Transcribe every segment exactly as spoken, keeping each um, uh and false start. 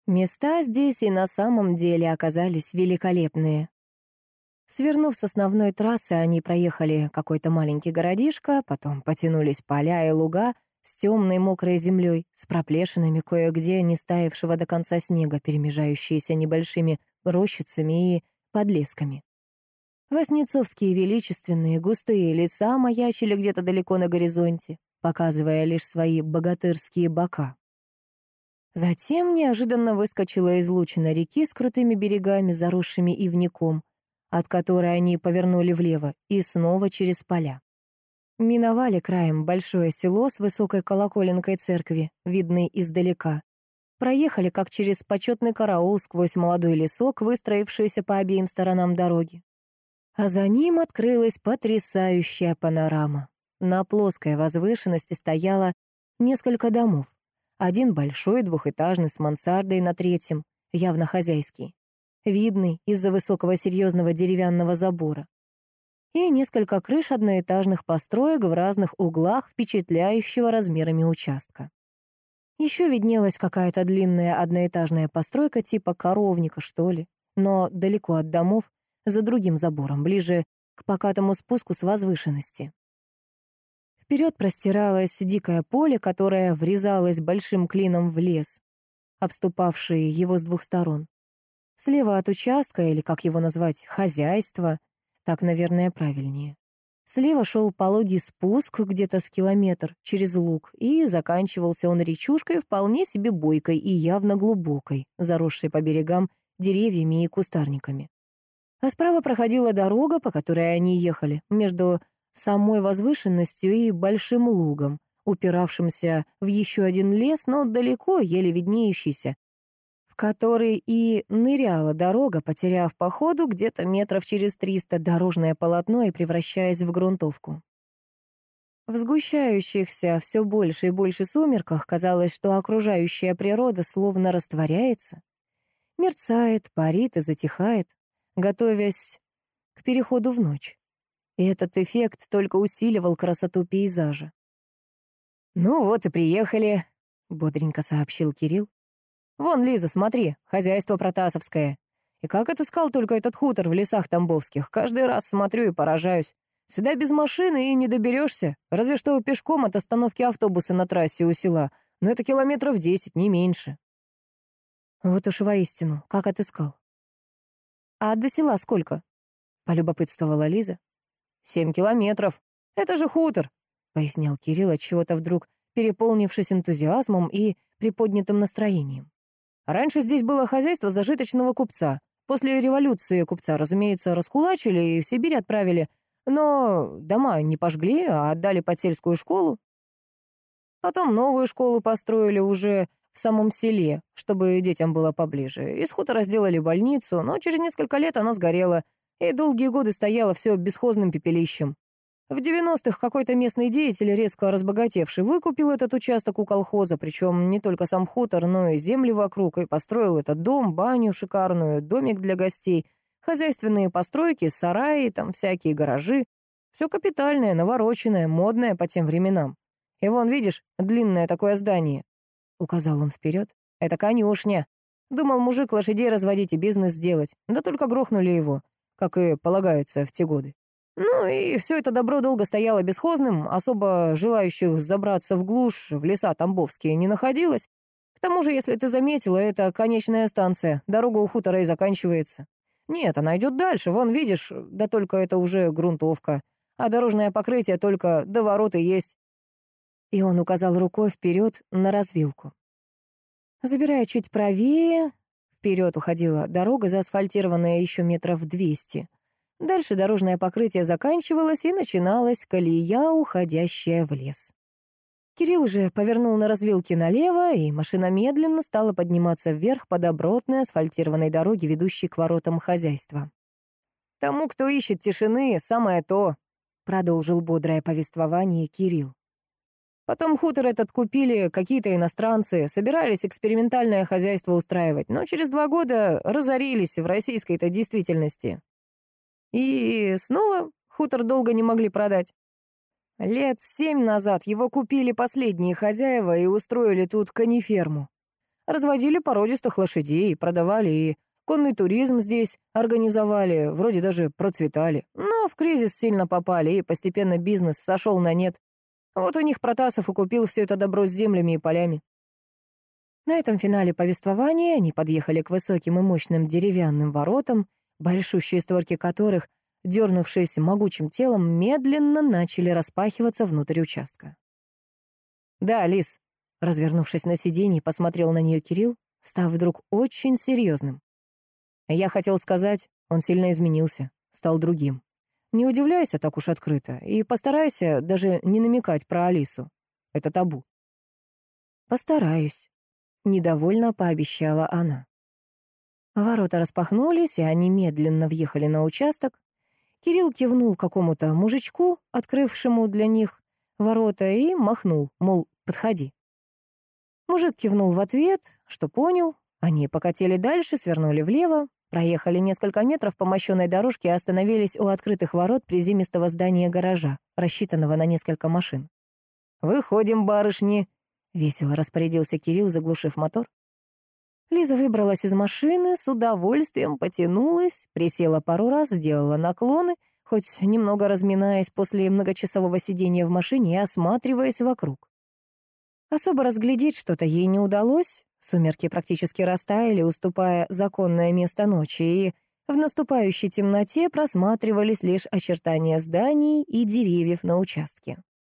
Места здесь и на самом деле оказались великолепные. Свернув с основной трассы, они проехали какой-то маленький городишко, потом потянулись поля и луга с темной мокрой землей, с проплешинами кое-где не стаявшего до конца снега, перемежающиеся небольшими рощицами и подлесками. Воснецовские величественные густые леса маячили где-то далеко на горизонте, показывая лишь свои богатырские бока. Затем неожиданно выскочила излучина реки с крутыми берегами, заросшими ивняком, от которой они повернули влево, и снова через поля. Миновали краем большое село с высокой колоколенкой церкви, видной издалека. Проехали, как через почетный караул, сквозь молодой лесок, выстроившийся по обеим сторонам дороги. А за ним открылась потрясающая панорама. На плоской возвышенности стояло несколько домов. Один большой, двухэтажный, с мансардой на третьем, явно хозяйский, видный из-за высокого серьезного деревянного забора. И несколько крыш одноэтажных построек в разных углах впечатляющего размерами участка. Еще виднелась какая-то длинная одноэтажная постройка типа коровника, что ли, но далеко от домов, за другим забором, ближе к покатому спуску с возвышенности. Вперед простиралось дикое поле, которое врезалось большим клином в лес, обступавший его с двух сторон. Слева от участка, или, как его назвать, хозяйство, так, наверное, правильнее. Слева шел пологий спуск где-то с километр через луг, и заканчивался он речушкой вполне себе бойкой и явно глубокой, заросшей по берегам деревьями и кустарниками. А справа проходила дорога, по которой они ехали, между самой возвышенностью и большим лугом, упиравшимся в еще один лес, но далеко, еле виднеющийся, в который и ныряла дорога, потеряв по ходу где-то метров через триста дорожное полотно и превращаясь в грунтовку. В сгущающихся все больше и больше сумерках казалось, что окружающая природа словно растворяется, мерцает, парит и затихает, готовясь к переходу в ночь. И этот эффект только усиливал красоту пейзажа. «Ну вот и приехали», — бодренько сообщил Кирилл. «Вон, Лиза, смотри, хозяйство протасовское. И как отыскал только этот хутор в лесах тамбовских. Каждый раз смотрю и поражаюсь. Сюда без машины и не доберешься, разве что пешком от остановки автобуса на трассе у села. Но это километров десять, не меньше». Вот уж воистину, как отыскал. «А до села сколько?» — полюбопытствовала Лиза. «Семь километров. Это же хутор», — пояснял Кирилл, отчего-то вдруг переполнившись энтузиазмом и приподнятым настроением. «Раньше здесь было хозяйство зажиточного купца. После революции купца, разумеется, раскулачили и в Сибирь отправили, но дома не пожгли, а отдали под сельскую школу. Потом новую школу построили уже в самом селе, чтобы детям было поближе. Из хутора сделали больницу, но через несколько лет она сгорела, и долгие годы стояло все бесхозным пепелищем. В девяностых какой-то местный деятель, резко разбогатевший, выкупил этот участок у колхоза, причем не только сам хутор, но и земли вокруг, и построил этот дом, баню шикарную, домик для гостей, хозяйственные постройки, сараи, там всякие гаражи. Все капитальное, навороченное, модное по тем временам. И вон, видишь, длинное такое здание. Указал он вперед. Это конюшня. Думал мужик лошадей разводить и бизнес сделать, да только грохнули его, как и полагается в те годы. Ну и все это добро долго стояло бесхозным, особо желающих забраться в глушь, в леса тамбовские, не находилось. К тому же, если ты заметила, это конечная станция, дорога у хутора и заканчивается. Нет, она идет дальше, вон, видишь, да только это уже грунтовка, а дорожное покрытие только до ворот и есть. И он указал рукой вперед на развилку. Забирая чуть правее, вперед уходила дорога, заасфальтированная еще метров двести. Дальше дорожное покрытие заканчивалось, и начиналась колея, уходящая в лес. Кирилл же повернул на развилке налево, и машина медленно стала подниматься вверх по добротной асфальтированной дороге, ведущей к воротам хозяйства. «Тому, кто ищет тишины, самое то», — продолжил бодрое повествование Кирилл. Потом хутор этот купили какие-то иностранцы, собирались экспериментальное хозяйство устраивать, но через два года разорились в российской-то действительности. И снова хутор долго не могли продать. Лет семь назад его купили последние хозяева и устроили тут кониферму. Разводили породистых лошадей, продавали и конный туризм здесь организовали, вроде даже процветали. Но в кризис сильно попали, и постепенно бизнес сошел на нет. Вот у них Протасов и купил все это добро с землями и полями. На этом финале повествования они подъехали к высоким и мощным деревянным воротам, большущие створки которых, дернувшись могучим телом, медленно начали распахиваться внутрь участка. «Да, Лис», — развернувшись на сиденье, посмотрел на нее Кирилл, став вдруг очень серьезным. «Я хотел сказать, он сильно изменился, стал другим. Не удивляйся так уж открыто и постарайся даже не намекать про Алису. Это табу». «Постараюсь», — недовольно пообещала она. Ворота распахнулись, и они медленно въехали на участок. Кирилл кивнул какому-то мужичку, открывшему для них ворота, и махнул, мол, подходи. Мужик кивнул в ответ, что понял. Они покатили дальше, свернули влево, проехали несколько метров по мощенной дорожке и остановились у открытых ворот приземистого здания гаража, рассчитанного на несколько машин. «Выходим, барышни», — весело распорядился Кирилл, заглушив мотор. Лиза выбралась из машины, с удовольствием потянулась, присела пару раз, сделала наклоны, хоть немного разминаясь после многочасового сидения в машине и осматриваясь вокруг. Особо разглядеть что-то ей не удалось, сумерки практически растаяли, уступая законное место ночи, и в наступающей темноте просматривались лишь очертания зданий и деревьев на участке.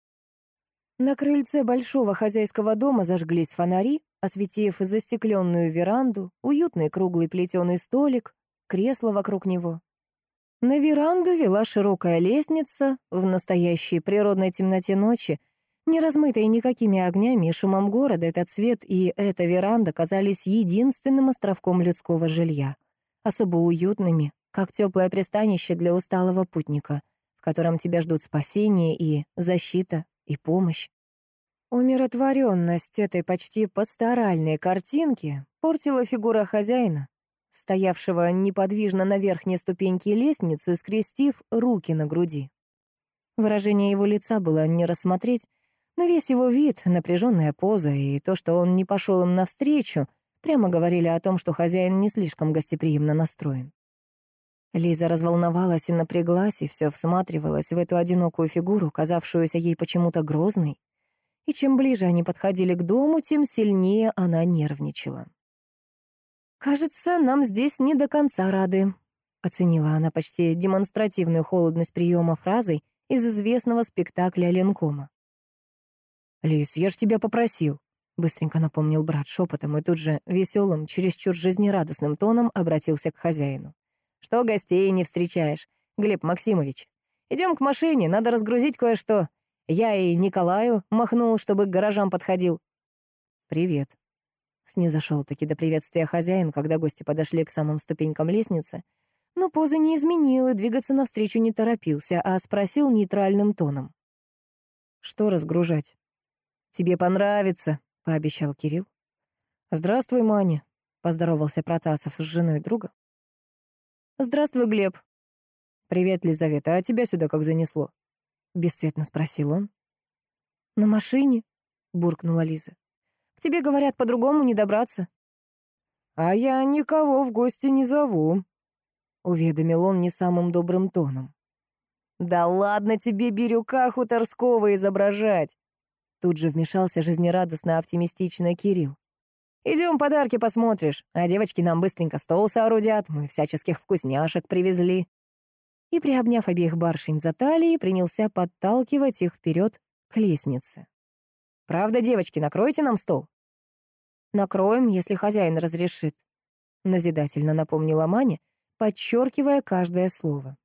На крыльце большого хозяйского дома зажглись фонари, осветив застекленную веранду, уютный круглый плетеный столик, кресло вокруг него. На веранду вела широкая лестница, в настоящей природной темноте ночи, не размытой никакими огнями и шумом города, этот свет и эта веранда казались единственным островком людского жилья, особо уютными, как теплое пристанище для усталого путника, в котором тебя ждут спасение и защита, и помощь. Умиротворенность этой почти пасторальной картинки портила фигура хозяина, стоявшего неподвижно на верхней ступеньке лестницы, скрестив руки на груди. Выражение его лица было не рассмотреть, но весь его вид, напряженная поза и то, что он не пошел им навстречу, прямо говорили о том, что хозяин не слишком гостеприимно настроен. Лиза разволновалась и напряглась, и все всматривалась в эту одинокую фигуру, казавшуюся ей почему-то грозной. И чем ближе они подходили к дому, тем сильнее она нервничала. «Кажется, нам здесь не до конца рады», — оценила она почти демонстративную холодность приема фразой из известного спектакля Ленкома. «Лис, я ж тебя попросил», — быстренько напомнил брат шепотом и тут же веселым, чересчур жизнерадостным тоном обратился к хозяину. «Что гостей не встречаешь, Глеб Максимович? Идем к машине, надо разгрузить кое-что. Я и Николаю махнул, чтобы к гаражам подходил». «Привет», — снизошел-таки до приветствия хозяин, когда гости подошли к самым ступенькам лестницы, но позы не изменил и двигаться навстречу не торопился, а спросил нейтральным тоном. «Что разгружать?» «Тебе понравится», — пообещал Кирилл. «Здравствуй, Маня», — поздоровался Протасов с женой друга. «Здравствуй, Глеб». «Привет, Лизавета, а тебя сюда как занесло?» — бесцветно спросил он. «На машине», — буркнула Лиза. «К тебе, говорят, по-другому не добраться». «А я никого в гости не зову», — уведомил он не самым добрым тоном. «Да ладно тебе, Бирюка Хуторского, изображать!» Тут же вмешался жизнерадостно-оптимистично Кирилл. «Идем подарки посмотришь, а девочки нам быстренько стол соорудят, мы всяческих вкусняшек привезли». И, приобняв обеих барышень за талии, принялся подталкивать их вперед к лестнице. «Правда, девочки, накройте нам стол?» «Накроем, если хозяин разрешит», — назидательно напомнила Маня, подчеркивая каждое слово.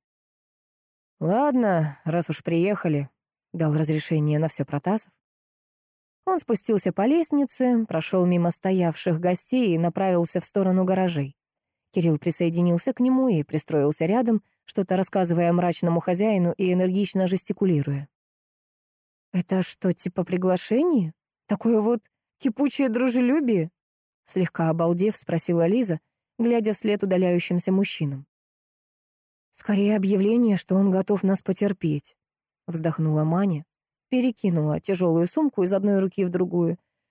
«Ладно, раз уж приехали», — дал разрешение на все Протасов. Он спустился по лестнице, прошел мимо стоявших гостей и направился в сторону гаражей. Кирилл присоединился к нему и пристроился рядом, что-то рассказывая мрачному хозяину и энергично жестикулируя. «Это что, типа приглашение? Такое вот кипучее дружелюбие?» Слегка обалдев, спросила Лиза, глядя вслед удаляющимся мужчинам. «Скорее объявление, что он готов нас потерпеть», — вздохнула Маня, перекинула тяжелую сумку из одной руки в другую,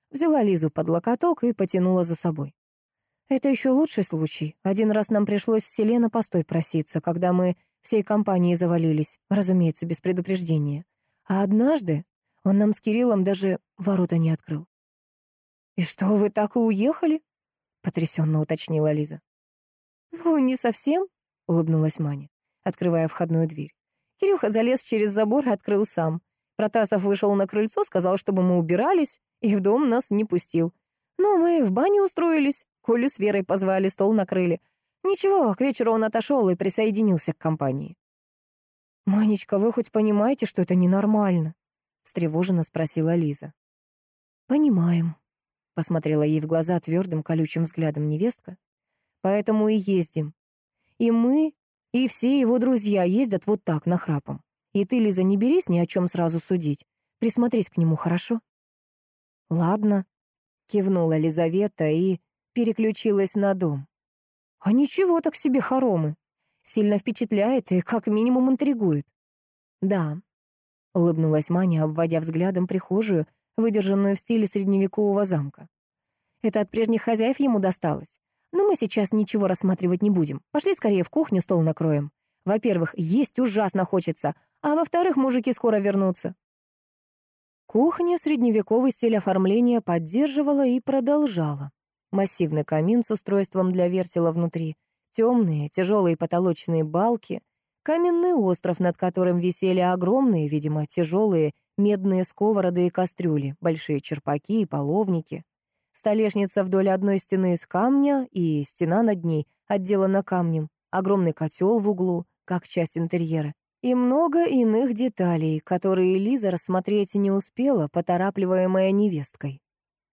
взяла Лизу под локоток и потянула за собой. Это еще лучший случай. Один раз нам пришлось в селе на постой проситься, когда мы всей компанией завалились, разумеется, без предупреждения. А однажды он нам с Кириллом даже ворота не открыл. «И что, вы так и уехали?» — потрясенно уточнила Лиза. «Ну, не совсем», — улыбнулась Маня, открывая входную дверь. Кирюха залез через забор и открыл сам. Протасов вышел на крыльцо, сказал, чтобы мы убирались, и в дом нас не пустил. Но мы в бане устроились, Колю с Верой позвали, стол накрыли. Ничего, к вечеру он отошел и присоединился к компании. «Манечка, вы хоть понимаете, что это ненормально?» — встревоженно спросила Лиза. «Понимаем», — посмотрела ей в глаза твердым колючим взглядом невестка. «Поэтому и ездим. И мы, и все его друзья ездят вот так, нахрапом. И ты, Лиза, не берись ни о чем сразу судить. Присмотрись к нему, хорошо?» «Ладно», — кивнула Лизавета и переключилась на дом. «А ничего так себе хоромы. Сильно впечатляет и как минимум интригует». «Да», — улыбнулась Маня, обводя взглядом прихожую, выдержанную в стиле средневекового замка. «Это от прежних хозяев ему досталось. Но мы сейчас ничего рассматривать не будем. Пошли скорее в кухню, стол накроем. Во-первых, есть ужасно хочется, а во-вторых, мужики скоро вернутся». Кухня средневековый стиль оформления поддерживала и продолжала. Массивный камин с устройством для вертела внутри, темные, тяжелые потолочные балки, каменный остров, над которым висели огромные, видимо, тяжелые медные сковороды и кастрюли, большие черпаки и половники. Столешница вдоль одной стены из камня, и стена над ней отделана камнем, огромный котел в углу, как часть интерьера, и много иных деталей, которые Лиза рассмотреть не успела, поторапливаемая невесткой.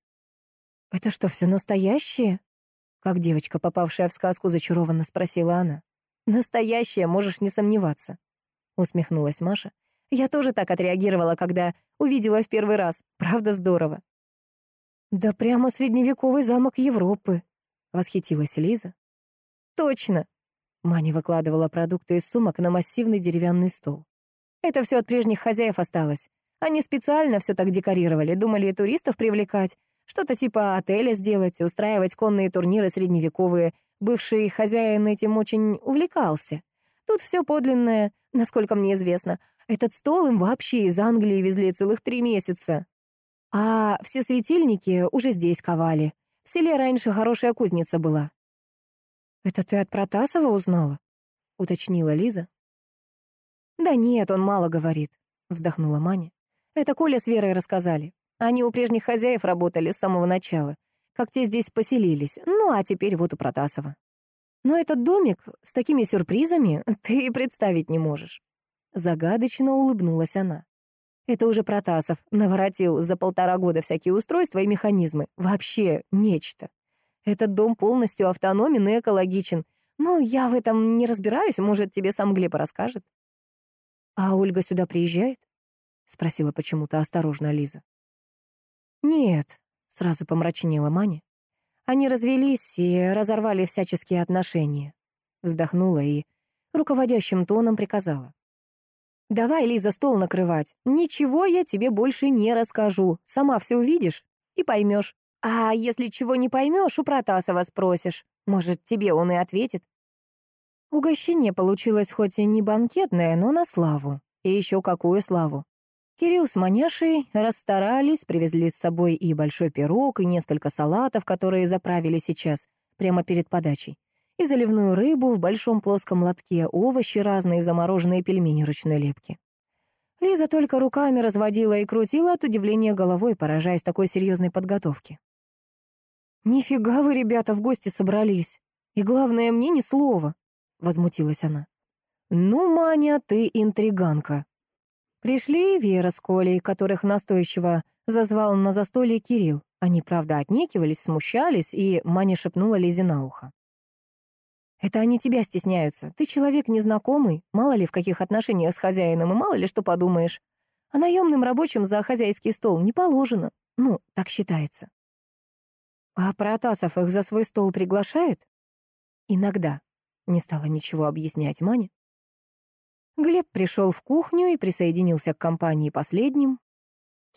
«Это что, все настоящее?» Как девочка, попавшая в сказку, зачарованно спросила она. «Настоящее, можешь не сомневаться», — усмехнулась Маша. «Я тоже так отреагировала, когда увидела в первый раз. Правда, здорово». «Да прямо средневековый замок Европы», — восхитилась Лиза. «Точно», — Маня выкладывала продукты из сумок на массивный деревянный стол. «Это все от прежних хозяев осталось. Они специально все так декорировали, думали туристов привлекать, что-то типа отеля сделать, устраивать конные турниры средневековые. Бывший хозяин этим очень увлекался. Тут все подлинное, насколько мне известно. Этот стол им вообще из Англии везли целых три месяца. А все светильники уже здесь ковали. В селе раньше хорошая кузница была». «Это ты от Протасова узнала?» — уточнила Лиза. «Да нет, он мало говорит», — вздохнула Маня. «Это Коля с Верой рассказали. Они у прежних хозяев работали с самого начала, как те здесь поселились, ну а теперь вот у Протасова. Но этот домик с такими сюрпризами ты и представить не можешь». Загадочно улыбнулась она. «Это уже Протасов наворотил за полтора года всякие устройства и механизмы. Вообще нечто. Этот дом полностью автономен и экологичен. Ну, я в этом не разбираюсь, может, тебе сам Глеб расскажет». «А Ольга сюда приезжает?» — спросила почему-то осторожно Лиза. «Нет», — сразу помрачнела Маня. «Они развелись и разорвали всяческие отношения». Вздохнула и руководящим тоном приказала. «Давай, Лиза, стол накрывать. Ничего я тебе больше не расскажу. Сама все увидишь и поймешь. А если чего не поймешь, у Протасова спросишь. Может, тебе он и ответит». Угощение получилось хоть и не банкетное, но на славу. И еще какую славу. Кирилл с Маняшей расстарались, привезли с собой и большой пирог, и несколько салатов, которые заправили сейчас, прямо перед подачей, и заливную рыбу в большом плоском лотке, овощи разные, замороженные пельмени ручной лепки. Лиза только руками разводила и крутила от удивления головой, поражаясь такой серьезной подготовке. «Нифига вы, ребята, в гости собрались. И главное, мне ни слова», — возмутилась она. «Ну, Маня, ты интриганка». Пришли Вера с Колей, которых настойчиво зазвал на застолье Кирилл. Они, правда, отнекивались, смущались, и Маня шепнула Лизе на ухо. «Это они тебя стесняются. Ты человек незнакомый, мало ли в каких отношениях с хозяином, и мало ли что подумаешь. А наемным рабочим за хозяйский стол не положено. Ну, так считается». «А Протасов их за свой стол приглашает?» «Иногда», — не стала ничего объяснять Маня. Глеб пришел в кухню и присоединился к компании последним.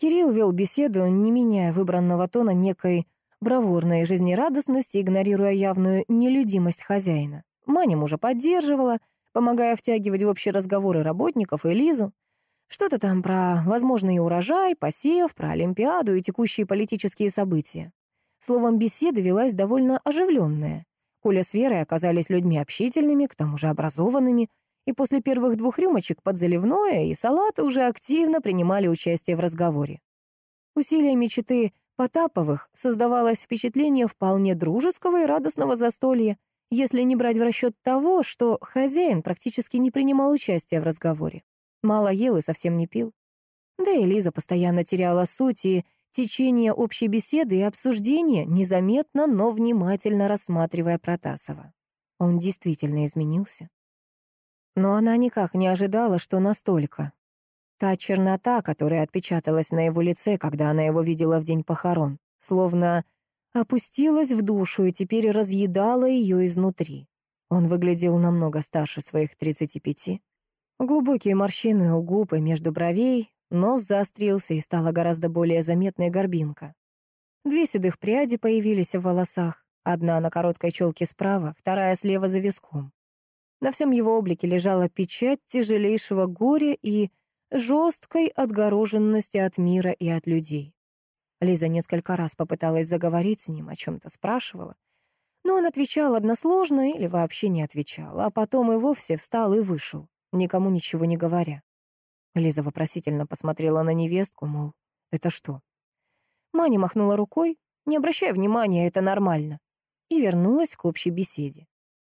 Кирилл вел беседу, не меняя выбранного тона некой бравурной жизнерадостности, игнорируя явную нелюдимость хозяина. Маня мужа поддерживала, помогая втягивать в общие разговоры работников и Лизу. Что-то там про возможный урожай, посев, про Олимпиаду и текущие политические события. Словом, беседа велась довольно оживленная. Коля с Верой оказались людьми общительными, к тому же образованными, и после первых двух рюмочек под заливное и салаты уже активно принимали участие в разговоре. Усилиями читы Потаповых создавалось впечатление вполне дружеского и радостного застолья, если не брать в расчет того, что хозяин практически не принимал участия в разговоре. Мало ел и совсем не пил. Да и Лиза постоянно теряла суть и течение общей беседы и обсуждения, незаметно, но внимательно рассматривая Протасова. Он действительно изменился. Но она никак не ожидала, что настолько. Та чернота, которая отпечаталась на его лице, когда она его видела в день похорон, словно опустилась в душу и теперь разъедала ее изнутри. Он выглядел намного старше своих тридцати пяти. Глубокие морщины у губ и между бровей, нос заострился и стала гораздо более заметной горбинка. Две седых пряди появились в волосах, одна на короткой челке справа, вторая слева за виском. На всем его облике лежала печать тяжелейшего горя и жесткой отгороженности от мира и от людей. Лиза несколько раз попыталась заговорить с ним, о чем-то спрашивала, но он отвечал односложно или вообще не отвечал, а потом и вовсе встал и вышел, никому ничего не говоря. Лиза вопросительно посмотрела на невестку, мол, это что? Маня махнула рукой, не обращая внимания, это нормально, и вернулась к общей беседе.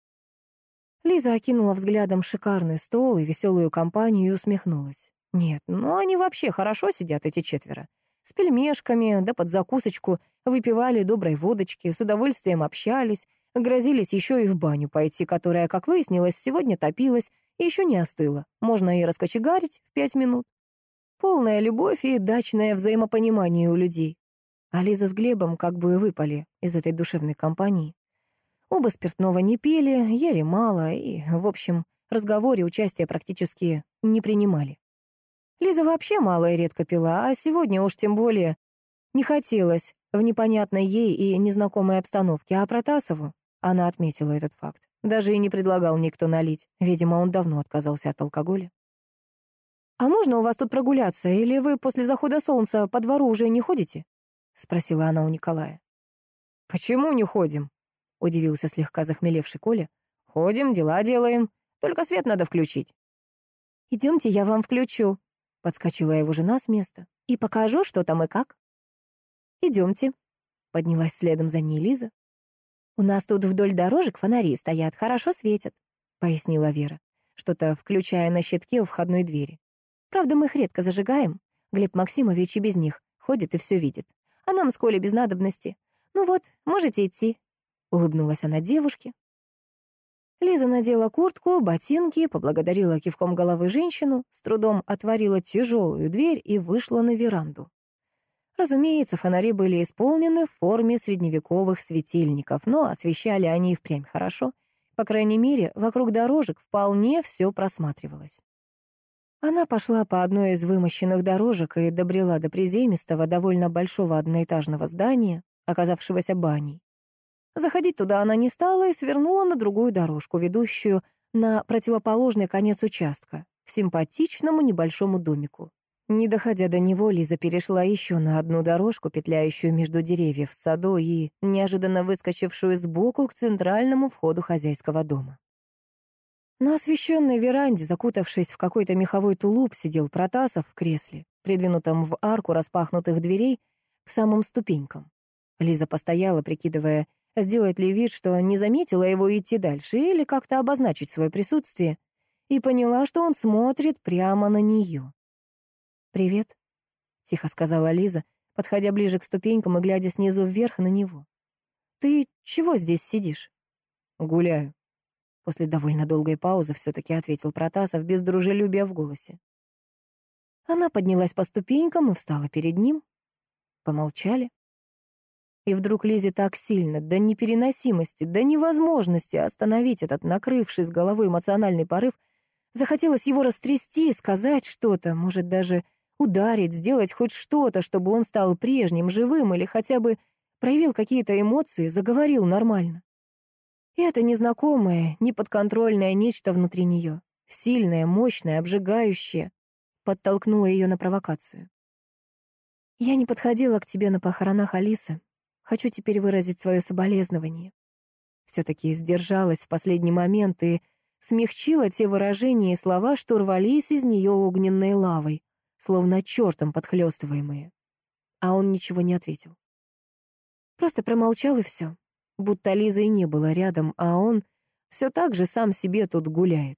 Лиза окинула взглядом шикарный стол и веселую компанию и усмехнулась. Нет, ну они вообще хорошо сидят, эти четверо. С пельмешками, да под закусочку, выпивали доброй водочки, с удовольствием общались, грозились еще и в баню пойти, которая, как выяснилось, сегодня топилась и еще не остыла. Можно и раскочегарить в пять минут. Полная любовь и дачное взаимопонимание у людей. А Лиза с Глебом как бы выпали из этой душевной компании. Оба спиртного не пили, ели мало и, в общем, в разговоре участия практически не принимали. Лиза вообще мало и редко пила, а сегодня уж тем более не хотелось в непонятной ей и незнакомой обстановке, а Протасову она отметила этот факт. Даже и не предлагал никто налить. Видимо, он давно отказался от алкоголя. «А можно у вас тут прогуляться, или вы после захода солнца по двору уже не ходите?» — спросила она у Николая. «Почему не ходим?» — удивился слегка захмелевший Коля. «Ходим, дела делаем. Только свет надо включить». «Идемте, я вам включу», — подскочила его жена с места. «И покажу, что там и как». «Идемте», — поднялась следом за ней Лиза. «У нас тут вдоль дорожек фонари стоят, хорошо светят», — пояснила Вера, что-то включая на щитке у входной двери. «Правда, мы их редко зажигаем. Глеб Максимович и без них ходит и все видит. А нам с Колей без надобности. Ну вот, можете идти», — улыбнулась она девушке. Лиза надела куртку, ботинки, поблагодарила кивком головы женщину, с трудом отворила тяжелую дверь и вышла на веранду. Разумеется, фонари были исполнены в форме средневековых светильников, но освещали они и впрямь хорошо. По крайней мере, вокруг дорожек вполне все просматривалось. Она пошла по одной из вымощенных дорожек и добрела до приземистого, довольно большого одноэтажного здания, оказавшегося баней. Заходить туда она не стала и свернула на другую дорожку, ведущую на противоположный конец участка, к симпатичному небольшому домику. Не доходя до него, Лиза перешла еще на одну дорожку, петляющую между деревьев в саду и неожиданно выскочившую сбоку к центральному входу хозяйского дома. На освещенной веранде, закутавшись в какой-то меховой тулуп, сидел Протасов в кресле, придвинутом в арку распахнутых дверей к самым ступенькам. Лиза постояла, прикидывая, сделать ли вид, что не заметила его идти дальше или как-то обозначить свое присутствие, и поняла, что он смотрит прямо на нее. «Привет», — тихо сказала Лиза, подходя ближе к ступенькам и глядя снизу вверх на него. «Ты чего здесь сидишь?» «Гуляю», — после довольно долгой паузы все-таки ответил Протасов без дружелюбия в голосе. Она поднялась по ступенькам и встала перед ним. Помолчали. И вдруг Лизе так сильно, до непереносимости, до невозможности остановить этот накрывший с головой эмоциональный порыв, захотелось его растрясти, сказать что-то, может, даже Ударить, сделать хоть что-то, чтобы он стал прежним, живым или хотя бы проявил какие-то эмоции, заговорил нормально. И это незнакомое, неподконтрольное нечто внутри нее, сильное, мощное, обжигающее, подтолкнуло ее на провокацию. «Я не подходила к тебе на похоронах Алисы. Хочу теперь выразить свое соболезнование». Все-таки сдержалась в последний момент и смягчила те выражения и слова, что рвались из нее огненной лавой, словно чертом подхлестываемые. А он ничего не ответил. Просто промолчал и все. Будто Лизы и не было рядом, а он все так же сам себе тут гуляет.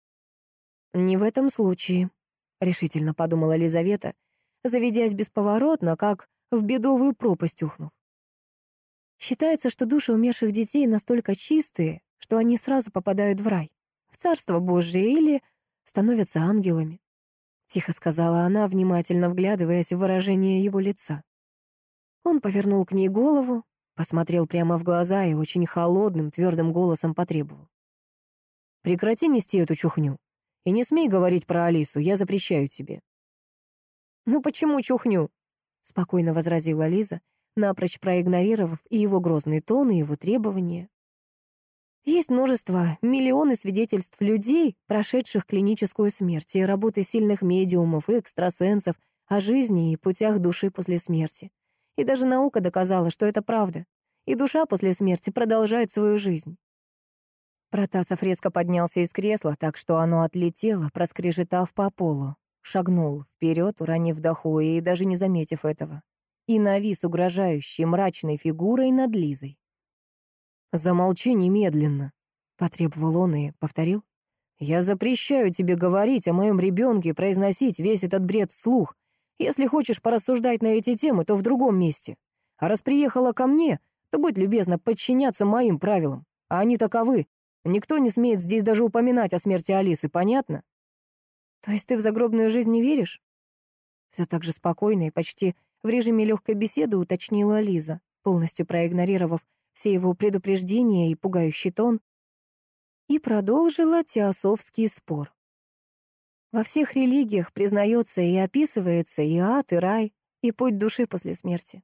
«Не в этом случае», — решительно подумала Лизавета, заведясь бесповоротно, как в бедовую пропасть ухнув. Считается, что души умерших детей настолько чистые, что они сразу попадают в рай, в Царство Божие или становятся ангелами. Тихо сказала она, внимательно вглядываясь в выражение его лица. Он повернул к ней голову, посмотрел прямо в глаза и очень холодным, твердым голосом потребовал: «Прекрати нести эту чухню. И не смей говорить про Алису, я запрещаю тебе». «Ну почему чухню?» — спокойно возразила Лиза, напрочь проигнорировав и его грозный тон, и его требования. Есть множество, миллионы свидетельств людей, прошедших клиническую смерть, и работы сильных медиумов и экстрасенсов о жизни и путях души после смерти. И даже наука доказала, что это правда. И душа после смерти продолжает свою жизнь. Протасов резко поднялся из кресла, так что оно отлетело, проскрежетав по полу. Шагнул вперед, уронив доху, и даже не заметив этого. И навис угрожающей мрачной фигурой над Лизой. «Замолчи немедленно», — потребовал он и повторил. «Я запрещаю тебе говорить о моем ребенке, произносить весь этот бред вслух. Если хочешь порассуждать на эти темы, то в другом месте. А раз приехала ко мне, то будь любезна подчиняться моим правилам. А они таковы. Никто не смеет здесь даже упоминать о смерти Алисы, понятно?» «То есть ты в загробную жизнь не веришь?» Все так же спокойно и почти в режиме легкой беседы уточнила Лиза, полностью проигнорировав все его предупреждения и пугающий тон, и продолжила теософский спор. Во всех религиях признается и описывается и ад, и рай, и путь души после смерти.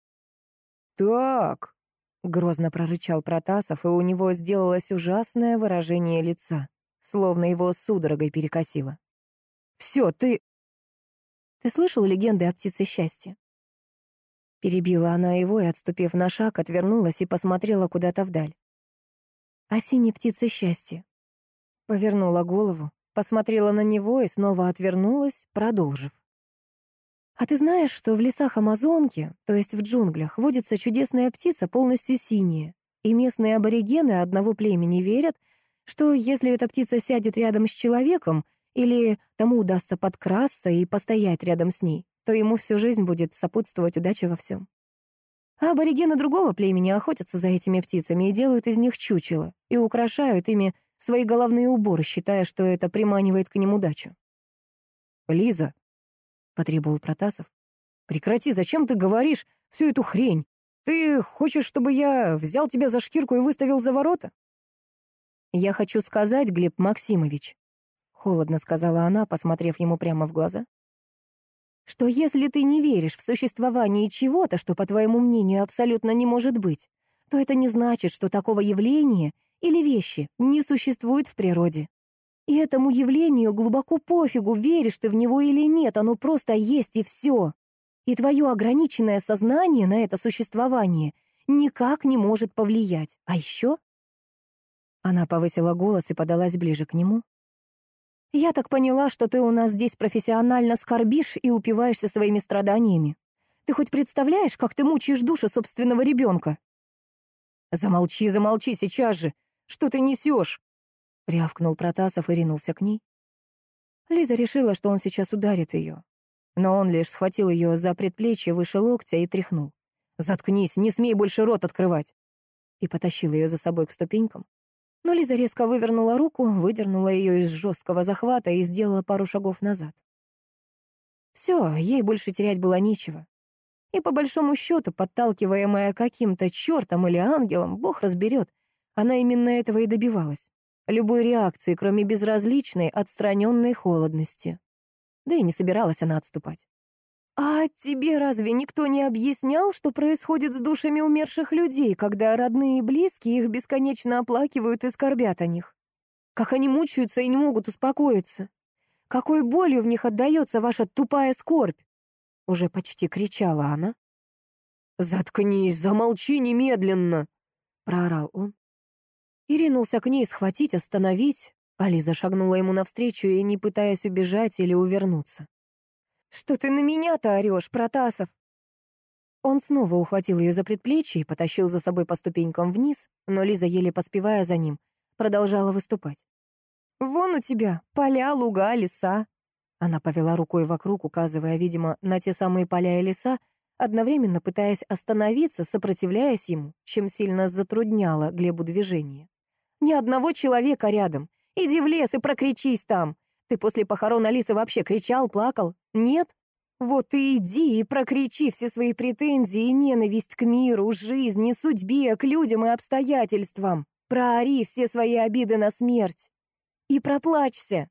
«Так», — грозно прорычал Протасов, и у него сделалось ужасное выражение лица, словно его судорогой перекосило. «Все, ты...» «Ты слышал легенды о птице счастья?» Перебила она его и, отступив на шаг, отвернулась и посмотрела куда-то вдаль. «О синей птице счастья». Повернула голову, посмотрела на него и снова отвернулась, продолжив. «А ты знаешь, что в лесах Амазонки, то есть в джунглях, водится чудесная птица, полностью синяя, и местные аборигены одного племени верят, что если эта птица сядет рядом с человеком или тому удастся подкрасться и постоять рядом с ней, то ему всю жизнь будет сопутствовать удача во всем. А аборигены другого племени охотятся за этими птицами и делают из них чучело, и украшают ими свои головные уборы, считая, что это приманивает к ним удачу». «Лиза», — потребовал Протасов, — «прекрати, зачем ты говоришь всю эту хрень? Ты хочешь, чтобы я взял тебя за шкирку и выставил за ворота?» «Я хочу сказать, Глеб Максимович», — холодно сказала она, посмотрев ему прямо в глаза, что если ты не веришь в существование чего-то, что, по твоему мнению, абсолютно не может быть, то это не значит, что такого явления или вещи не существует в природе. И этому явлению глубоко пофигу, веришь ты в него или нет, оно просто есть и все. И твое ограниченное сознание на это существование никак не может повлиять. А еще...» Она повысила голос и подалась ближе к нему. «Я так поняла, что ты у нас здесь профессионально скорбишь и упиваешься своими страданиями. Ты хоть представляешь, как ты мучаешь душу собственного ребенка?» «Замолчи, замолчи сейчас же! Что ты несешь?» — рявкнул Протасов и ринулся к ней. Лиза решила, что он сейчас ударит ее. Но он лишь схватил ее за предплечье выше локтя и тряхнул. «Заткнись, не смей больше рот открывать!» И потащил ее за собой к ступенькам. Но Лиза резко вывернула руку, выдернула ее из жесткого захвата и сделала пару шагов назад. Все, ей больше терять было нечего. И по большому счету, подталкиваемая каким-то чертом или ангелом, бог разберет, она именно этого и добивалась. Любой реакции, кроме безразличной, отстраненной холодности. Да и не собиралась она отступать. «А тебе разве никто не объяснял, что происходит с душами умерших людей, когда родные и близкие их бесконечно оплакивают и скорбят о них? Как они мучаются и не могут успокоиться? Какой болью в них отдается ваша тупая скорбь?» Уже почти кричала она. «Заткнись, замолчи немедленно!» — проорал он. И ринулся к ней схватить, остановить. А Лиза шагнула ему навстречу и не пытаясь убежать или увернуться. «Что ты на меня-то орешь, Протасов?» Он снова ухватил ее за предплечье и потащил за собой по ступенькам вниз, но Лиза, еле поспевая за ним, продолжала выступать. «Вон у тебя поля, луга, леса». Она повела рукой вокруг, указывая, видимо, на те самые поля и леса, одновременно пытаясь остановиться, сопротивляясь ему, чем сильно затрудняло Глебу движение. «Ни одного человека рядом. Иди в лес и прокричись там. Ты после похорон Алисы вообще кричал, плакал? Нет? Вот и иди и прокричи все свои претензии и ненависть к миру, жизни, судьбе, к людям и обстоятельствам. Проори все свои обиды на смерть. И проплачься».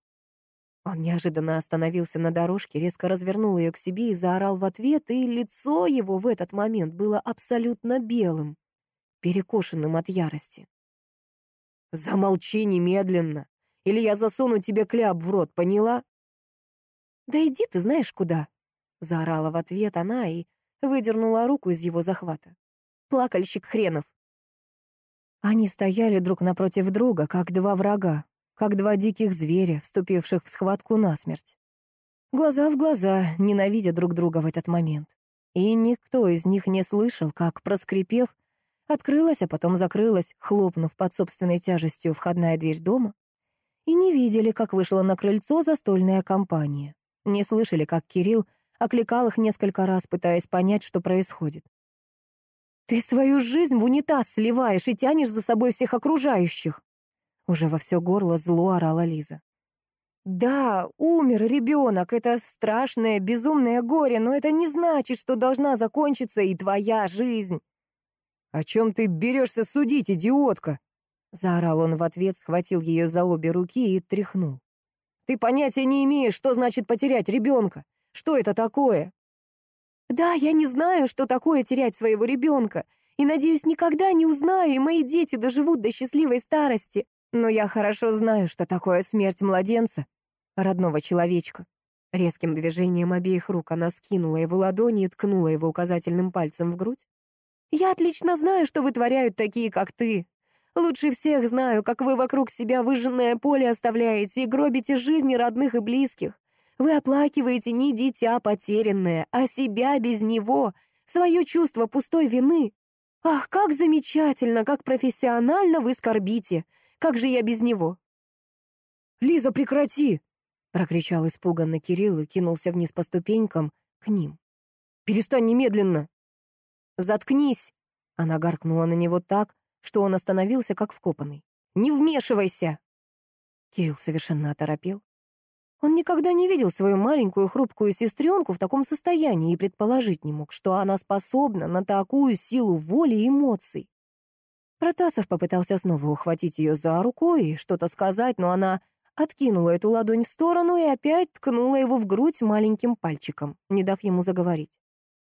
Он неожиданно остановился на дорожке, резко развернул ее к себе и заорал в ответ, и лицо его в этот момент было абсолютно белым, перекошенным от ярости. «Замолчи немедленно, или я засуну тебе кляп в рот, поняла?» «Да иди ты знаешь куда», — заорала в ответ она и выдернула руку из его захвата. «Плакальщик хренов». Они стояли друг напротив друга, как два врага, как два диких зверя, вступивших в схватку насмерть. Глаза в глаза, ненавидя друг друга в этот момент. И никто из них не слышал, как, проскрипев, открылась, а потом закрылась, хлопнув под собственной тяжестью входная дверь дома. И не видели, как вышла на крыльцо застольная компания. Не слышали, как Кирилл окликал их несколько раз, пытаясь понять, что происходит. «Ты свою жизнь в унитаз сливаешь и тянешь за собой всех окружающих!» Уже во все горло зло орала Лиза. «Да, умер ребенок, это страшное, безумное горе, но это не значит, что должна закончиться и твоя жизнь». «О чем ты берешься судить, идиотка?» Заорал он в ответ, схватил ее за обе руки и тряхнул. «Ты понятия не имеешь, что значит потерять ребенка. Что это такое?» «Да, я не знаю, что такое терять своего ребенка, и, надеюсь, никогда не узнаю, и мои дети доживут до счастливой старости. Но я хорошо знаю, что такое смерть младенца, родного человечка». Резким движением обеих рук она скинула его ладони и ткнула его указательным пальцем в грудь. «Я отлично знаю, что вытворяют такие, как ты. Лучше всех знаю, как вы вокруг себя выжженное поле оставляете и гробите жизни родных и близких. Вы оплакиваете не дитя потерянное, а себя без него, свое чувство пустой вины. Ах, как замечательно, как профессионально вы скорбите. Как же я без него?» «Лиза, прекрати!» — прокричал испуганно Кирилл и кинулся вниз по ступенькам к ним. «Перестань немедленно!» «Заткнись!» — она гаркнула на него так, что он остановился как вкопанный. «Не вмешивайся!» Кирилл совершенно оторопел. Он никогда не видел свою маленькую хрупкую сестренку в таком состоянии и предположить не мог, что она способна на такую силу воли и эмоций. Протасов попытался снова ухватить ее за руку и что-то сказать, но она откинула эту ладонь в сторону и опять ткнула его в грудь маленьким пальчиком, не дав ему заговорить.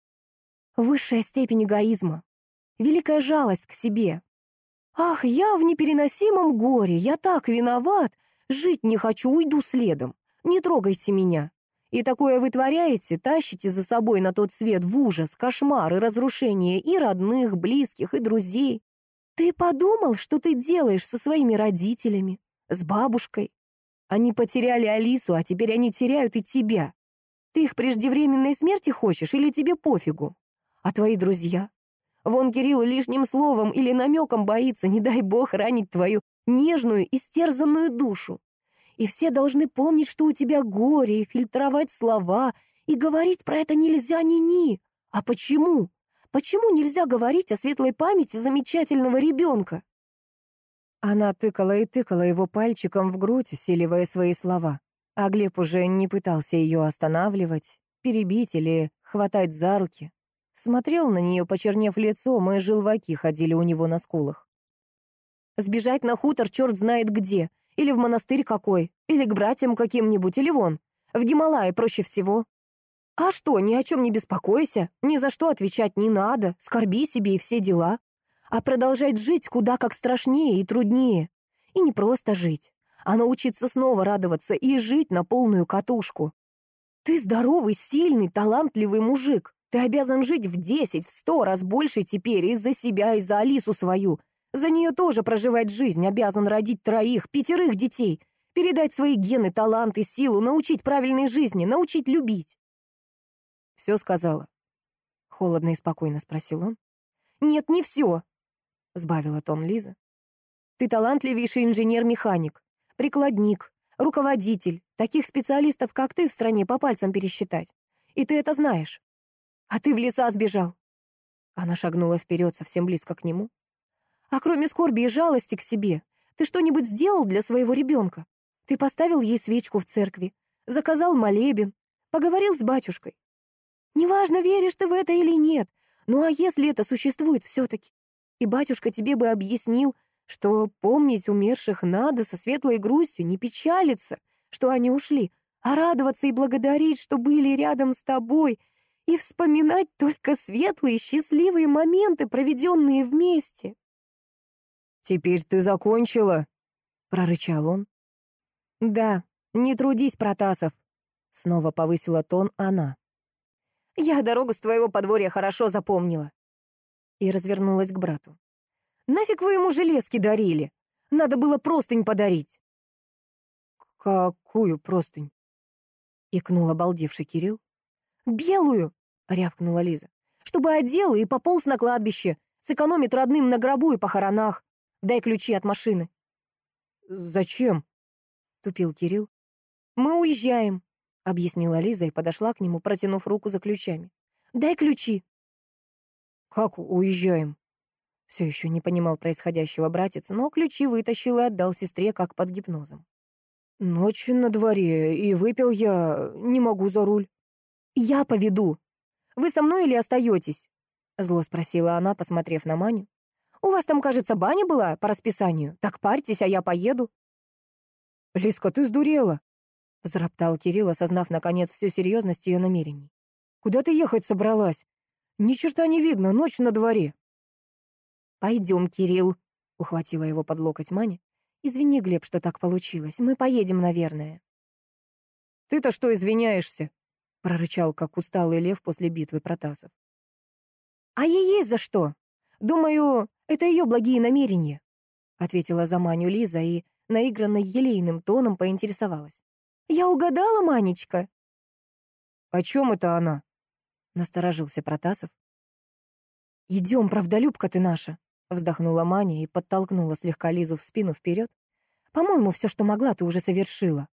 Высшая степень эгоизма, великая жалость к себе. «Ах, я в непереносимом горе, я так виноват, жить не хочу, уйду следом, не трогайте меня». И такое вы творяете, тащите за собой на тот свет в ужас, кошмар и разрушение и родных, близких, и друзей. Ты подумал, что ты делаешь со своими родителями, с бабушкой? Они потеряли Алису, а теперь они теряют и тебя. Ты их преждевременной смерти хочешь или тебе пофигу? А твои друзья? Вон Кирилл лишним словом или намеком боится, не дай бог, ранить твою нежную, истерзанную душу. И все должны помнить, что у тебя горе, и фильтровать слова, и говорить про это нельзя ни-ни. А почему? Почему нельзя говорить о светлой памяти замечательного ребенка?» Она тыкала и тыкала его пальчиком в грудь, усиливая свои слова. А Глеб уже не пытался ее останавливать, перебить или хватать за руки. Смотрел на нее, почернев лицом, и желваки ходили у него на скулах. «Сбежать на хутор черт знает где, или в монастырь какой, или к братьям каким-нибудь, или вон. В Гималае проще всего. А что, ни о чем не беспокойся, ни за что отвечать не надо, скорби себе и все дела. А продолжать жить куда как страшнее и труднее. И не просто жить, а научиться снова радоваться и жить на полную катушку. Ты здоровый, сильный, талантливый мужик. Ты обязан жить в десять, в сто раз больше теперь и за себя, и за Алису свою. За нее тоже проживать жизнь, обязан родить троих, пятерых детей, передать свои гены, таланты, силу, научить правильной жизни, научить любить. «Все сказала?» — холодно и спокойно спросил он. «Нет, не все», — сбавила тон Лиза. «Ты талантливейший инженер-механик, прикладник, руководитель. Таких специалистов, как ты, в стране по пальцам пересчитать. И ты это знаешь. А ты в леса сбежал». Она шагнула вперед, совсем близко к нему. «А кроме скорби и жалости к себе, ты что-нибудь сделал для своего ребенка? Ты поставил ей свечку в церкви, заказал молебен, поговорил с батюшкой. Неважно, веришь ты в это или нет, ну а если это существует все-таки? И батюшка тебе бы объяснил, что помнить умерших надо со светлой грустью, не печалиться, что они ушли, а радоваться и благодарить, что были рядом с тобой, и вспоминать только светлые, счастливые моменты, проведенные вместе». «Теперь ты закончила?» — прорычал он. «Да, не трудись, Протасов», — снова повысила тон она. «Я дорогу с твоего подворья хорошо запомнила». И развернулась к брату. «Нафиг вы ему железки дарили? Надо было простынь подарить». «Какую простынь?» — икнул обалдевший Кирилл. «Белую!» — рявкнула Лиза. «Чтобы одел и пополз на кладбище, сэкономит родным на гробу и похоронах. Дай ключи от машины». «Зачем?» — тупил Кирилл. «Мы уезжаем», — объяснила Лиза и подошла к нему, протянув руку за ключами. «Дай ключи». «Как уезжаем?» Все еще не понимал происходящего братец, но ключи вытащил и отдал сестре, как под гипнозом. «Ночь на дворе, и выпил я, не могу за руль». «Я поведу. Вы со мной или остаетесь?» Зло спросила она, посмотрев на Маню. «У вас там, кажется, баня была по расписанию. Так парьтесь, а я поеду». «Лизка, ты сдурела?» — взроптал Кирилл, осознав, наконец, всю серьезность ее намерений. «Куда ты ехать собралась? Ни черта не видно, ночь на дворе». «Пойдем, Кирилл», — ухватила его под локоть Маня. «Извини, Глеб, что так получилось. Мы поедем, наверное». «Ты-то что извиняешься?» — прорычал, как усталый лев после битвы Протасов. «А ей есть за что. Думаю, это ее благие намерения», — ответила за Маню Лиза и наигранно елейным тоном поинтересовалась. «Я угадала, Манечка?» «О чем это она?» — насторожился Протасов. «Идем, правдолюбка ты наша», — вздохнула Маня и подтолкнула слегка Лизу в спину вперед. «По-моему, все, что могла, ты уже совершила».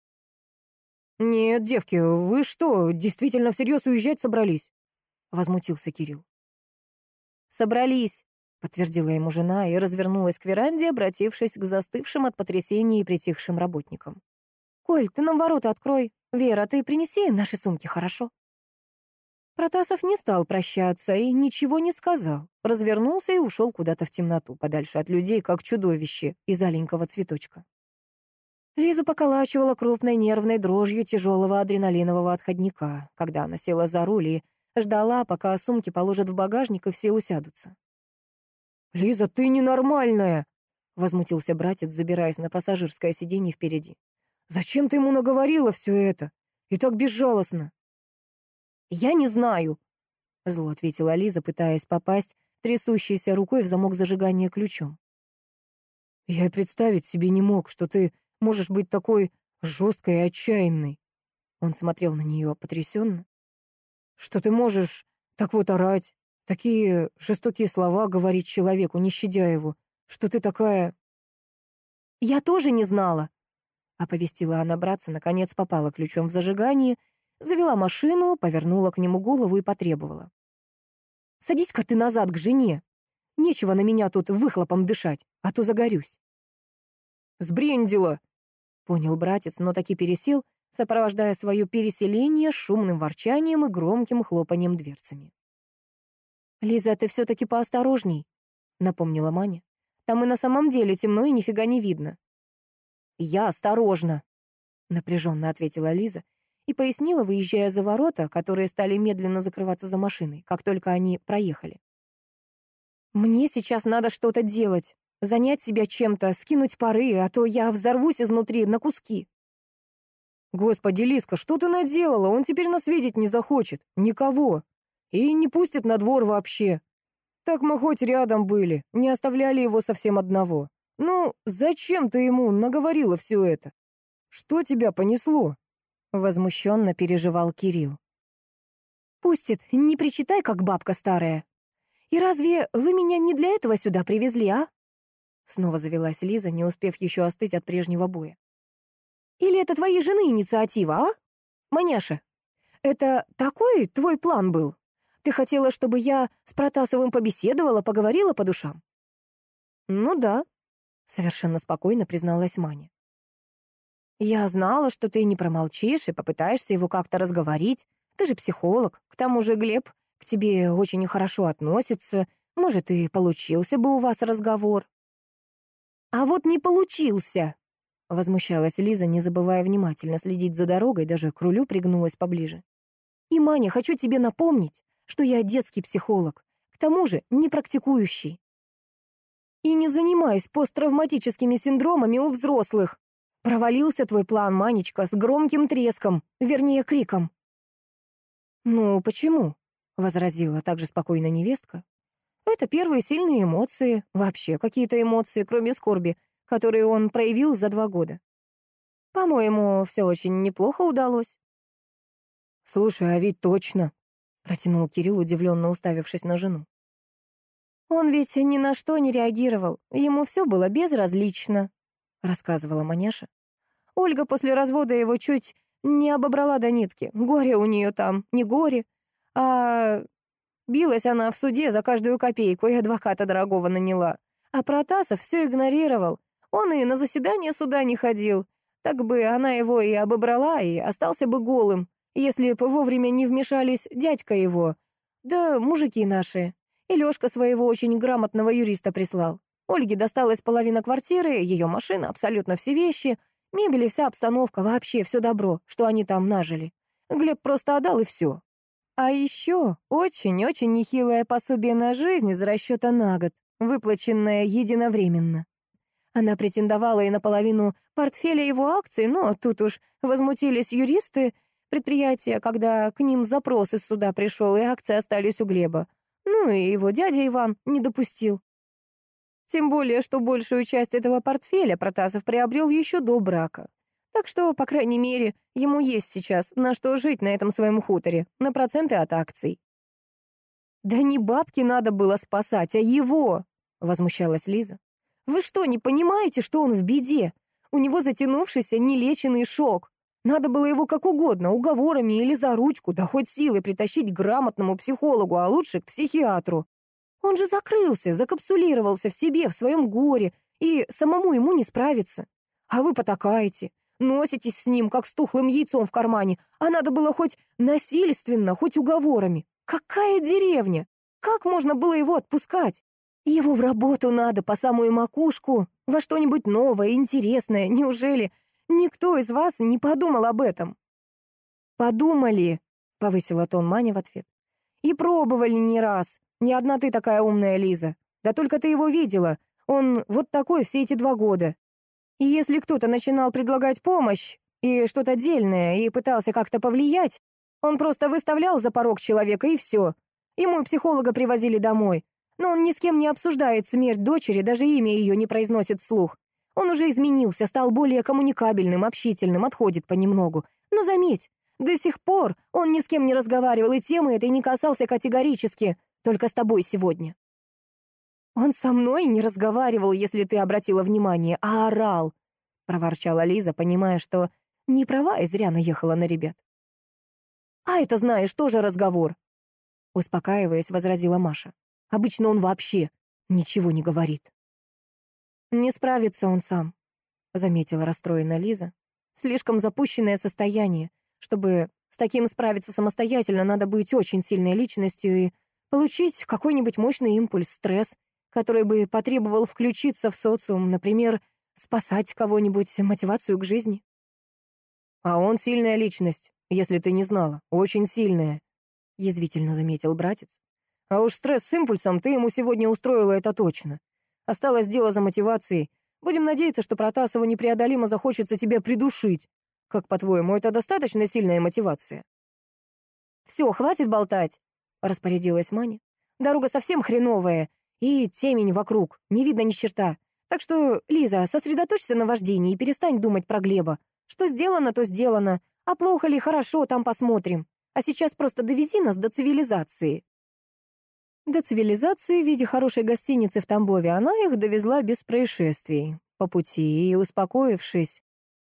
«Нет, девки, вы что, действительно всерьез уезжать собрались?» — возмутился Кирилл. «Собрались», — подтвердила ему жена и развернулась к веранде, обратившись к застывшим от потрясения и притихшим работникам. «Коль, ты нам ворота открой. Вера, ты принеси наши сумки, хорошо?» Протасов не стал прощаться и ничего не сказал. Развернулся и ушел куда-то в темноту, подальше от людей, как чудовище из аленького цветочка. Лизу поколачивала крупной нервной дрожью тяжелого адреналинового отходника, когда она села за руль и ждала, пока сумки положат в багажник и все усядутся. «Лиза, ты ненормальная!» — возмутился братец, забираясь на пассажирское сиденье впереди. «Зачем ты ему наговорила все это? И так безжалостно!» «Я не знаю», — зло ответила Лиза, пытаясь попасть трясущейся рукой в замок зажигания ключом. «Я и представить себе не мог, что ты можешь быть такой жесткой и отчаянной». Он смотрел на нее потрясенно. «Что ты можешь так вот орать, такие жестокие слова говорить человеку, не щадя его, что ты такая...» «Я тоже не знала», — оповестила она братца, наконец попала ключом в зажигание, завела машину, повернула к нему голову и потребовала. «Садись-ка ты назад к жене. Нечего на меня тут выхлопом дышать, а то загорюсь». «Сбрендила», — понял братец, но таки пересел, сопровождая свое переселение шумным ворчанием и громким хлопанием дверцами. «Лиза, ты все-таки поосторожней», — напомнила Маня. «Там и на самом деле темно и нифига не видно». «Я осторожно», — напряженно ответила Лиза и пояснила, выезжая за ворота, которые стали медленно закрываться за машиной, как только они проехали. «Мне сейчас надо что-то делать, занять себя чем-то, скинуть пары, а то я взорвусь изнутри на куски». «Господи, Лиска, что ты наделала? Он теперь нас видеть не захочет. Никого. И не пустит на двор вообще. Так мы хоть рядом были, не оставляли его совсем одного. Ну, зачем ты ему наговорила все это? Что тебя понесло?» Возмущенно переживал Кирилл. «Пустит, не причитай, как бабка старая. И разве вы меня не для этого сюда привезли, а?» Снова завелась Лиза, не успев еще остыть от прежнего боя. «Или это твоей жены инициатива, а? Маняша, это такой твой план был? Ты хотела, чтобы я с Протасовым побеседовала, поговорила по душам?» «Ну да», — совершенно спокойно призналась Маня. «Я знала, что ты не промолчишь и попытаешься его как-то разговорить. Ты же психолог. К тому же Глеб к тебе очень хорошо относится. Может, и получился бы у вас разговор». «А вот не получился!» — возмущалась Лиза, не забывая внимательно следить за дорогой, даже к рулю пригнулась поближе. «И, Маня, хочу тебе напомнить, что я детский психолог, к тому же не практикующий. И не занимаюсь посттравматическими синдромами у взрослых. Провалился твой план, Манечка, с громким треском, вернее, криком». «Ну, почему?» — возразила также спокойно невестка. «Это первые сильные эмоции, вообще какие-то эмоции, кроме скорби, которые он проявил за два года. По-моему, все очень неплохо удалось». «Слушай, а ведь точно», — протянул Кирилл, удивленно уставившись на жену. «Он ведь ни на что не реагировал, ему все было безразлично», — рассказывала Маняша. «Ольга после развода его чуть не обобрала до нитки. Горе у нее там, не горе, а билась она в суде за каждую копейку и адвоката дорогого наняла. А Протасов все игнорировал. Он и на заседание суда не ходил. Так бы она его и обобрала, и остался бы голым, если бы вовремя не вмешались дядька его, да мужики наши. И Лёшка своего очень грамотного юриста прислал. Ольге досталась половина квартиры, ее машина, абсолютно все вещи, мебель и вся обстановка, вообще все добро, что они там нажили. Глеб просто отдал, и все. А еще очень-очень нехилое пособие на жизнь из расчета на год, выплаченное единовременно. Она претендовала и на половину портфеля его акций, но тут уж возмутились юристы предприятия, когда к ним запрос из суда пришел, и акции остались у Глеба. Ну и его дядя Иван не допустил. Тем более, что большую часть этого портфеля Протасов приобрел еще до брака. Так что, по крайней мере, ему есть сейчас на что жить на этом своем хуторе, на проценты от акций. «Да не бабки надо было спасать, а его!» — возмущалась Лиза. «Вы что, не понимаете, что он в беде? У него затянувшийся нелеченный шок. Надо было его как угодно, уговорами или за ручку, да хоть силой притащить к грамотному психологу, а лучше к психиатру. Он же закрылся, закапсулировался в себе, в своем горе, и самому ему не справиться. А вы потакаете, носитесь с ним, как с тухлым яйцом в кармане, а надо было хоть насильственно, хоть уговорами. Какая деревня? Как можно было его отпускать? Его в работу надо по самую макушку, во что-нибудь новое, интересное. Неужели никто из вас не подумал об этом?» «Подумали», — повысила тон Маня в ответ. «И пробовали не раз. Не одна ты такая умная, Лиза. Да только ты его видела. Он вот такой все эти два года. И если кто-то начинал предлагать помощь и что-то дельное, и пытался как-то повлиять, он просто выставлял за порог человека, и все. Ему и психолога привозили домой. Но он ни с кем не обсуждает смерть дочери, даже имя ее не произносит вслух. Он уже изменился, стал более коммуникабельным, общительным, отходит понемногу. Но заметь, до сих пор он ни с кем не разговаривал, и темы этой не касался категорически. Только с тобой сегодня». «Он со мной не разговаривал, если ты обратила внимание, а орал», — проворчала Лиза, понимая, что не права и зря наехала на ребят. «А это, знаешь, тоже разговор», — успокаиваясь, возразила Маша. «Обычно он вообще ничего не говорит». «Не справится он сам», — заметила расстроенная Лиза. «Слишком запущенное состояние. Чтобы с таким справиться самостоятельно, надо быть очень сильной личностью и получить какой-нибудь мощный импульс, стресс, который бы потребовал включиться в социум, например, спасать кого-нибудь, мотивацию к жизни». «А он сильная личность. если ты не знала. Очень сильное», — язвительно заметил братец. «А уж стресс с импульсом ты ему сегодня устроила, это точно. Осталось дело за мотивацией. Будем надеяться, что Протасову непреодолимо захочется тебя придушить. Как, по-твоему, это достаточно сильная мотивация?» «Все, хватит болтать», — распорядилась Маня. «Дорога совсем хреновая, и темень вокруг, не видно ни черта. Так что, Лиза, сосредоточься на вождении и перестань думать про Глеба. Что сделано, то сделано. А плохо ли, хорошо, там посмотрим. А сейчас просто довези нас до цивилизации». До цивилизации в виде хорошей гостиницы в Тамбове она их довезла без происшествий. По пути, и успокоившись,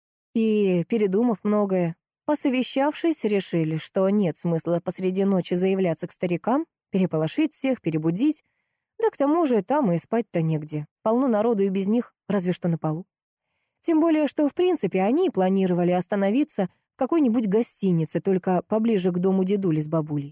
и передумав многое, посовещавшись, решили, что нет смысла посреди ночи заявляться к старикам, переполошить всех, перебудить. Да к тому же там и спать-то негде. Полно народу и без них, разве что на полу. Тем более, что в принципе они планировали остановиться в какой-нибудь гостинице, только поближе к дому дедули с бабулей.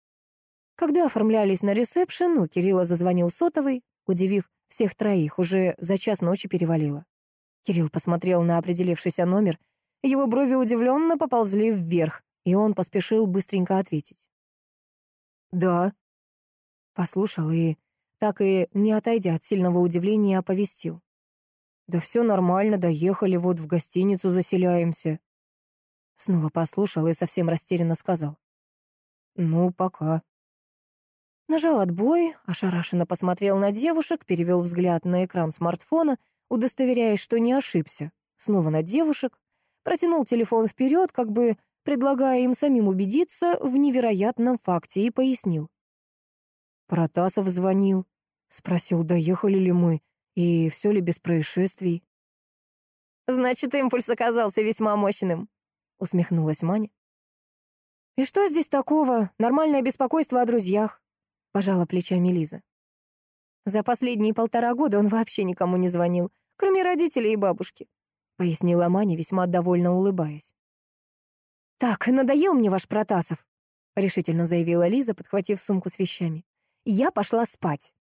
Когда оформлялись на ресепшн, у Кирилла зазвонил сотовый, удивив всех троих, уже за час ночи перевалило. Кирилл посмотрел на определившийся номер, его брови удивленно поползли вверх, и он поспешил быстренько ответить. «Да». Послушал и, так и не отойдя от сильного удивления, оповестил. «Да все нормально, доехали, вот в гостиницу заселяемся». Снова послушал и совсем растерянно сказал. «Ну, пока». Нажал отбой, ошарашенно посмотрел на девушек, перевел взгляд на экран смартфона, удостоверяясь, что не ошибся. Снова на девушек, протянул телефон вперед, как бы предлагая им самим убедиться в невероятном факте, и пояснил. Протасов звонил, спросил, доехали ли мы, и все ли без происшествий. «Значит, импульс оказался весьма мощным», — усмехнулась Маня. «И что здесь такого? Нормальное беспокойство о друзьях», — пожала плечами Лиза. «За последние полтора года он вообще никому не звонил, кроме родителей и бабушки», — пояснила Маня, весьма довольно улыбаясь. «Так, надоел мне ваш Протасов», — решительно заявила Лиза, подхватив сумку с вещами. «Я пошла спать».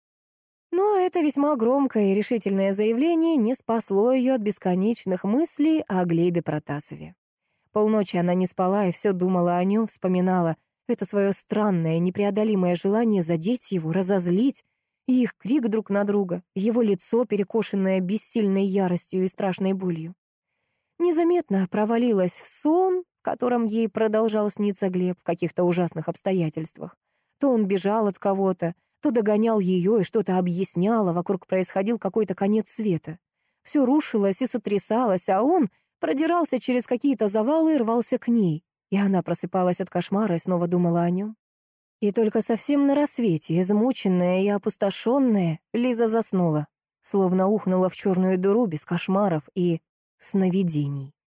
Но это весьма громкое и решительное заявление не спасло ее от бесконечных мыслей о Глебе Протасове. Полночи она не спала и все думала о нем, вспоминала это свое странное, непреодолимое желание задеть его, разозлить, и их крик друг на друга, его лицо, перекошенное бессильной яростью и страшной болью. Незаметно провалилась в сон, в котором ей продолжал сниться Глеб в каких-то ужасных обстоятельствах. То он бежал от кого-то, то догонял ее и что-то объяснял, а вокруг происходил какой-то конец света. Все рушилось и сотрясалось, а он продирался через какие-то завалы и рвался к ней. И она просыпалась от кошмара и снова думала о нем. И только совсем на рассвете, измученная и опустошенная, Лиза заснула, словно ухнула в черную дыру без кошмаров и сновидений.